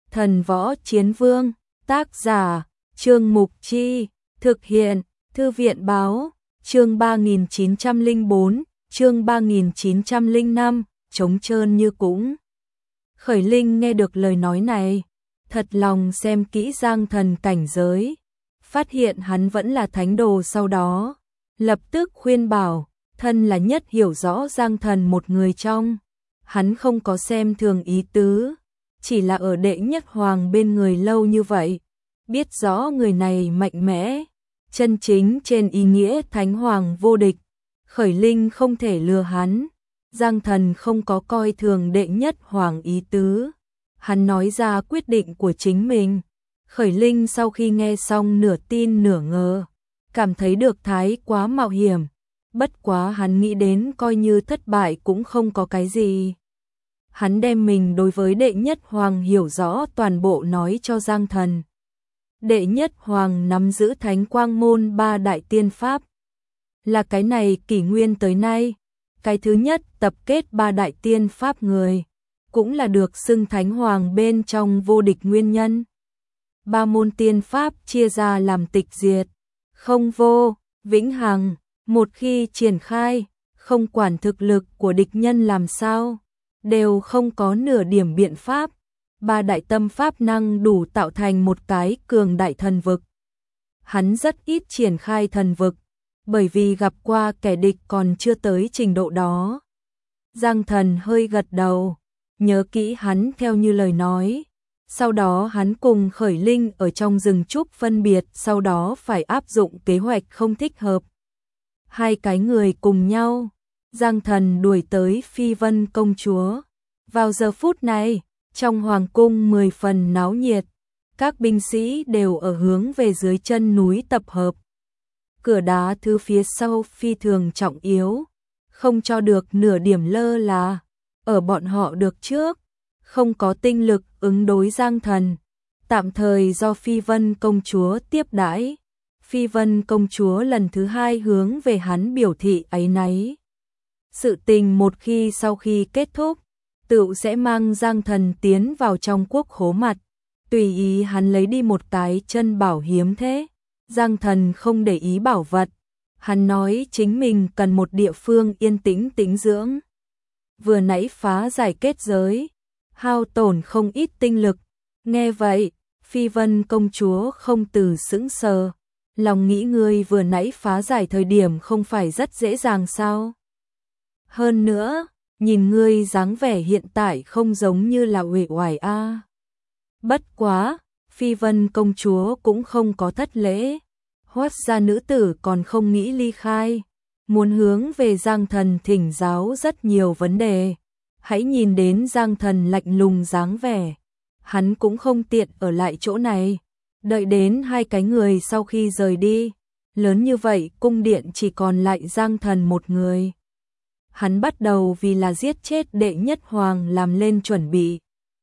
Thần võ chiến vương, tác giả, Trương Mục Chi, thực hiện, Thư viện báo, chương 3904, chương 3905, trống trơn như cũng. Khởi Linh nghe được lời nói này, thật lòng xem kỹ Giang Thần cảnh giới, phát hiện hắn vẫn là thánh đồ, sau đó lập tức khuyên bảo, thân là nhất hiểu rõ Giang Thần một người trong, hắn không có xem thường ý tứ, chỉ là ở đệ nhất hoàng bên người lâu như vậy, biết rõ người này mạnh mẽ, chân chính trên ý nghĩa thánh hoàng vô địch, Khởi Linh không thể lừa hắn. Giang Thần không có coi thường đệ nhất hoàng ý tứ, hắn nói ra quyết định của chính mình. Khởi Linh sau khi nghe xong nửa tin nửa ngờ, cảm thấy được thái quá mạo hiểm, bất quá hắn nghĩ đến coi như thất bại cũng không có cái gì. Hắn đem mình đối với đệ nhất hoàng hiểu rõ toàn bộ nói cho Giang Thần. Đệ nhất hoàng nắm giữ thánh quang môn 3 đại tiên pháp. Là cái này kỷ nguyên tới nay, cái thứ nhất tập kết 3 đại tiên pháp người, cũng là được xưng thánh hoàng bên trong vô địch nguyên nhân. 3 môn tiên pháp chia ra làm tịch diệt, không vô, vĩnh hằng, một khi triển khai, không quản thực lực của địch nhân làm sao, đều không có nửa điểm biện pháp. 3 đại tâm pháp năng đủ tạo thành một cái cường đại thần vực. Hắn rất ít triển khai thần vực, bởi vì gặp qua kẻ địch còn chưa tới trình độ đó. Giang Thần hơi gật đầu, nhớ kỹ hắn theo như lời nói. Sau đó hắn cùng Khởi Linh ở trong rừng trúc phân biệt, sau đó phải áp dụng kế hoạch không thích hợp. Hai cái người cùng nhau, Giang Thần đuổi tới Phi Vân công chúa. Vào giờ phút này, trong hoàng cung 10 phần náo nhiệt, các binh sĩ đều ở hướng về dưới chân núi tập hợp. Cửa đá thứ phía sau phi thường trọng yếu, không cho được nửa điểm lơ là, ở bọn họ được trước, không có tinh lực ứng đối Giang Thần, tạm thời do Phi Vân công chúa tiếp đãi. Phi Vân công chúa lần thứ 2 hướng về hắn biểu thị áy náy. Sự tình một khi sau khi kết thúc, tựu sẽ mang Giang Thần tiến vào trong quốc khố mặt, tùy ý hắn lấy đi một cái chân bảo hiếm thế. Giang Thần không để ý bảo vật, hắn nói chính mình cần một địa phương yên tĩnh tĩnh dưỡng. Vừa nãy phá giải kết giới, hao tổn không ít tinh lực. Nghe vậy, Phi Vân công chúa không từ sững sờ, lòng nghĩ ngươi vừa nãy phá giải thời điểm không phải rất dễ dàng sao? Hơn nữa, nhìn ngươi dáng vẻ hiện tại không giống như là uể oải a. Bất quá, Phi Vân công chúa cũng không có thất lễ. Hoát ra nữ tử còn không nghĩ ly khai, muốn hướng về Giang Thần thỉnh giáo rất nhiều vấn đề. Hãy nhìn đến Giang Thần lạnh lùng dáng vẻ, hắn cũng không tiện ở lại chỗ này. Đợi đến hai cái người sau khi rời đi, lớn như vậy cung điện chỉ còn lại Giang Thần một người. Hắn bắt đầu vì là giết chết đệ nhất hoàng làm lên chuẩn bị.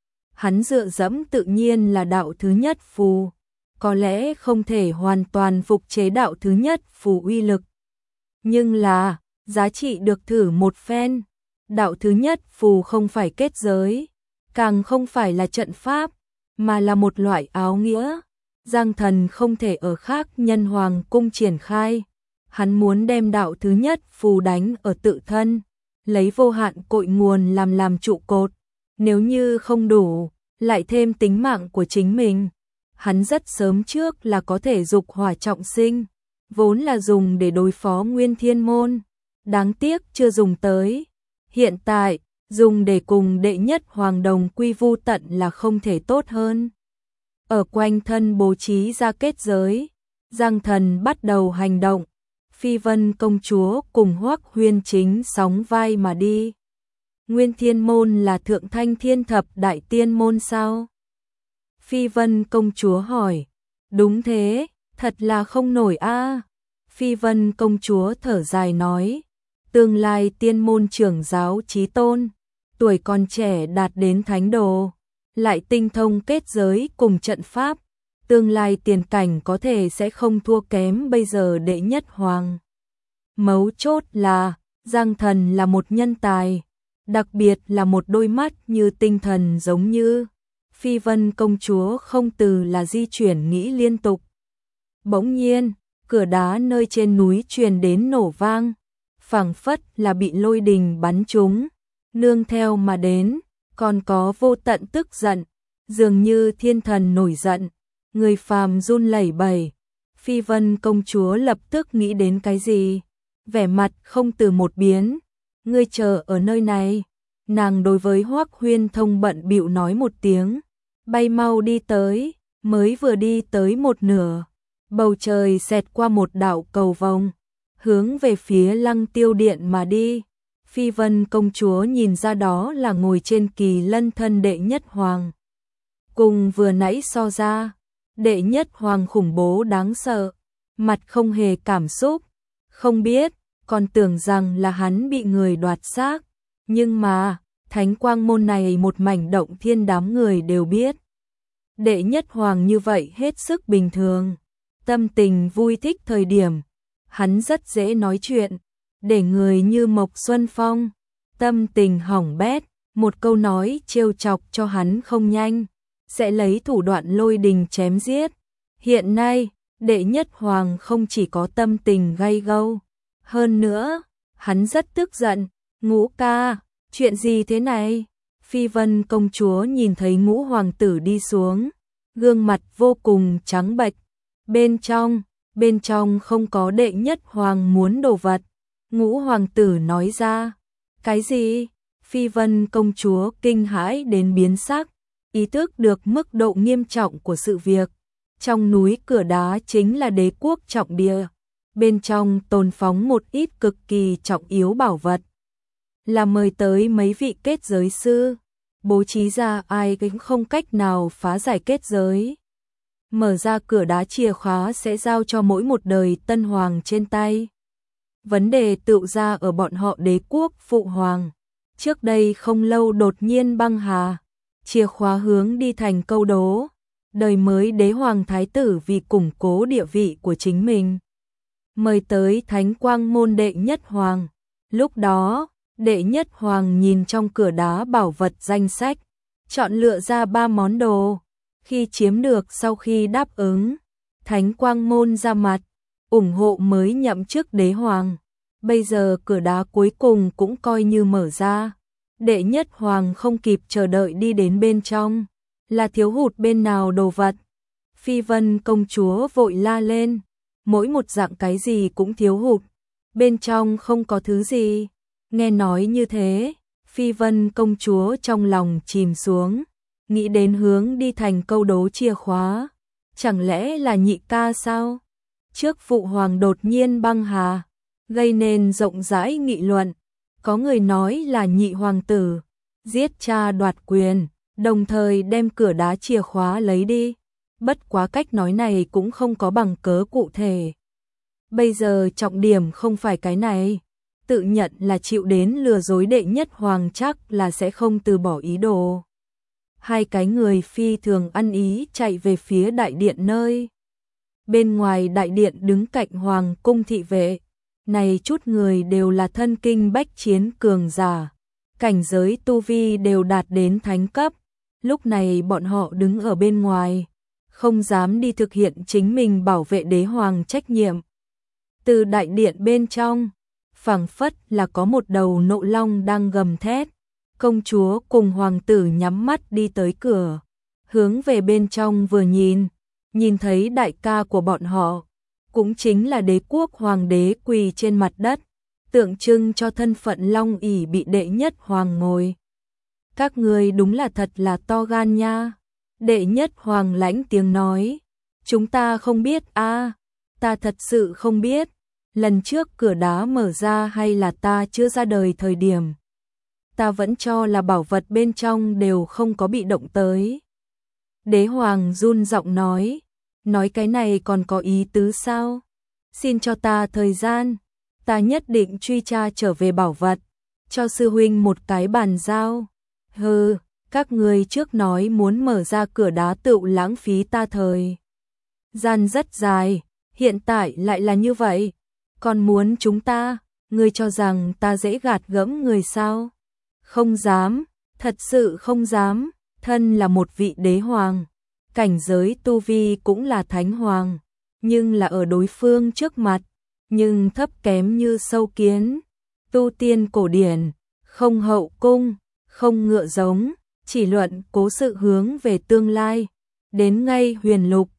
Hắn dựa dẫm tự nhiên là đạo thứ nhất phù, có lẽ không thể hoàn toàn phục chế đạo thứ nhất phù uy lực. Nhưng là, giá trị được thử một phen. Đạo thứ nhất phù không phải kết giới, càng không phải là trận pháp, mà là một loại áo nghĩa. Giang Thần không thể ở khác nhân hoàng cung triển khai. Hắn muốn đem đạo thứ nhất phù đánh ở tự thân, lấy vô hạn cội nguồn làm trụ cột. Nếu như không đủ, lại thêm tính mạng của chính mình. Hắn rất sớm trước là có thể dục hỏa trọng sinh, vốn là dùng để đối phó Nguyên Thiên Môn. Đáng tiếc chưa dùng tới. Hiện tại, dùng để cùng đệ nhất hoàng đồng quy vu tận là không thể tốt hơn. Ở quanh thân bố trí ra kết giới, Giang Thần bắt đầu hành động. Phi Vân công chúa cùng Hoắc Huyên chính sóng vai mà đi. Nguyên Thiên Môn là thượng thanh thiên thập đại tiên môn sao? Phi Vân công chúa hỏi. Đúng thế, thật là không nổi a. Phi Vân công chúa thở dài nói. Tương lai tiên môn trưởng giáo chí tôn, tuổi còn trẻ đạt đến thánh đồ, lại tinh thông kết giới cùng trận pháp, tương lai tiền cảnh có thể sẽ không thua kém bây giờ đệ nhất hoàng. Mấu chốt là, Giang Thần là một nhân tài, đặc biệt là một đôi mắt như tinh thần giống như. Phi Vân công chúa không từ là di chuyển nghĩ liên tục. Bỗng nhiên, cửa đá nơi trên núi truyền đến nổ vang, phảng phất là bị lôi đình bắn trúng, nương theo mà đến, còn có vô tận tức giận, dường như thiên thần nổi giận, người phàm run lẩy bẩy. Phi Vân công chúa lập tức nghĩ đến cái gì, vẻ mặt không từ một biến, ngươi chờ ở nơi này. Nàng đối với Hoắc Huyên Thông bận bịu nói một tiếng, bay mau đi tới, mới vừa đi tới một nửa, bầu trời xẹt qua một đạo cầu vồng, hướng về phía Lăng Tiêu Điện mà đi. Phi Vân công chúa nhìn ra đó là ngồi trên kỳ lân thân đệ nhất hoàng. Cùng vừa nãy so ra, đệ nhất hoàng khủng bố đáng sợ, mặt không hề cảm xúc, không biết, còn tưởng rằng là hắn bị người đoạt xác, nhưng mà, thánh quang môn này một mảnh động thiên đám người đều biết. Đệ nhất hoàng như vậy hết sức bình thường, tâm tình vui thích thời điểm, hắn rất dễ nói chuyện, để người như Mộc Xuân Phong, tâm tình hỏng bét, một câu nói trêu chọc cho hắn không nhanh, sẽ lấy thủ đoạn lôi đình chém giết. Hiện nay, đệ nhất hoàng không chỉ có tâm tình gay gâu, hơn nữa, hắn rất tức giận. Ngũ ca, chuyện gì thế này? Phi Vân công chúa nhìn thấy Ngũ hoàng tử đi xuống, gương mặt vô cùng trắng bệch. Bên trong không có đệ nhất hoàng muốn đồ vật. Ngũ hoàng tử nói ra, cái gì? Phi Vân công chúa kinh hãi đến biến sắc, ý thức được mức độ nghiêm trọng của sự việc. Trong núi cửa đá chính là đế quốc trọng địa, bên trong tồn phóng một ít cực kỳ trọng yếu bảo vật, là mời tới mấy vị kết giới sư, bố trí ra ai cũng không cách nào phá giải kết giới. Mở ra cửa đá chìa khóa sẽ giao cho mỗi một đời tân hoàng trên tay. Vấn đề tựu ra ở bọn họ đế quốc phụ hoàng. Trước đây không lâu đột nhiên băng hà, chìa khóa hướng đi thành câu đố. Đời mới đế hoàng thái tử vì củng cố địa vị của chính mình, mời tới thánh quang môn đệ nhất hoàng. Lúc đó, đệ nhất hoàng nhìn trong cửa đá bảo vật danh sách, chọn lựa ra 3 món đồ. Khi chiếm được sau khi đáp ứng, thánh quang môn ra mặt, ủng hộ mới nhậm chức đế hoàng. Bây giờ cửa đá cuối cùng cũng coi như mở ra. Đệ nhất hoàng không kịp chờ đợi đi đến bên trong. Là thiếu hụt bên nào đồ vật? Phi Vân công chúa vội la lên. Mỗi một dạng cái gì cũng thiếu hụt. Bên trong không có thứ gì. Nghe nói như thế, Phi Vân công chúa trong lòng chìm xuống. Nghĩ đến hướng đi thành câu đố chìa khóa. Chẳng lẽ là nhị ca sao? Trước phụ hoàng đột nhiên băng hà, gây nên rộng rãi nghị luận. Có người nói là nhị hoàng tử giết cha đoạt quyền, đồng thời đem cửa đá chìa khóa lấy đi. Bất quá cách nói này cũng không có bằng cớ cụ thể. Bây giờ trọng điểm không phải cái này. Tự nhận là chịu đến lừa dối đệ nhất hoàng chắc là sẽ không từ bỏ ý đồ. Hai cái người phi thường ăn ý chạy về phía đại điện nơi. Bên ngoài đại điện đứng cạnh hoàng cung thị vệ. Này chút người đều là thân kinh bách chiến cường giả. Cảnh giới tu vi đều đạt đến thánh cấp. Lúc này bọn họ đứng ở bên ngoài, không dám đi thực hiện chính mình bảo vệ đế hoàng trách nhiệm. Từ đại điện bên trong, phảng phất là có một đầu nộ long đang gầm thét. Công chúa cùng hoàng tử nhắm mắt đi tới cửa, hướng về bên trong vừa nhìn thấy đại ca của bọn họ, cũng chính là đế quốc hoàng đế quỳ trên mặt đất, tượng trưng cho thân phận long ỷ bị đệ nhất hoàng ngồi. Các người đúng là thật là to gan nha. Đệ nhất hoàng lãnh tiếng nói, chúng ta không biết a, ta thật sự không biết. Lần trước cửa đá mở ra hay là ta chưa ra đời thời điểm, ta vẫn cho là bảo vật bên trong đều không có bị động tới. Đế hoàng run giọng nói cái này còn có ý tứ sao? Xin cho ta thời gian, ta nhất định truy tra trở về bảo vật, cho sư huynh một cái bàn giao. Hừ, các người trước nói muốn mở ra cửa đá tựu lãng phí ta thời gian rất dài, hiện tại lại là như vậy, còn muốn chúng ta, ngươi cho rằng ta dễ gạt gẫm người sao? Không dám, thật sự không dám. thân là một vị đế hoàng, cảnh giới tu vi cũng là thánh hoàng, nhưng là ở đối phương trước mặt, nhưng thấp kém như sâu kiến. Tu tiên cổ điển, không hậu cung, không ngựa giống, chỉ luận cố sự hướng về tương lai, đến ngay huyền lục,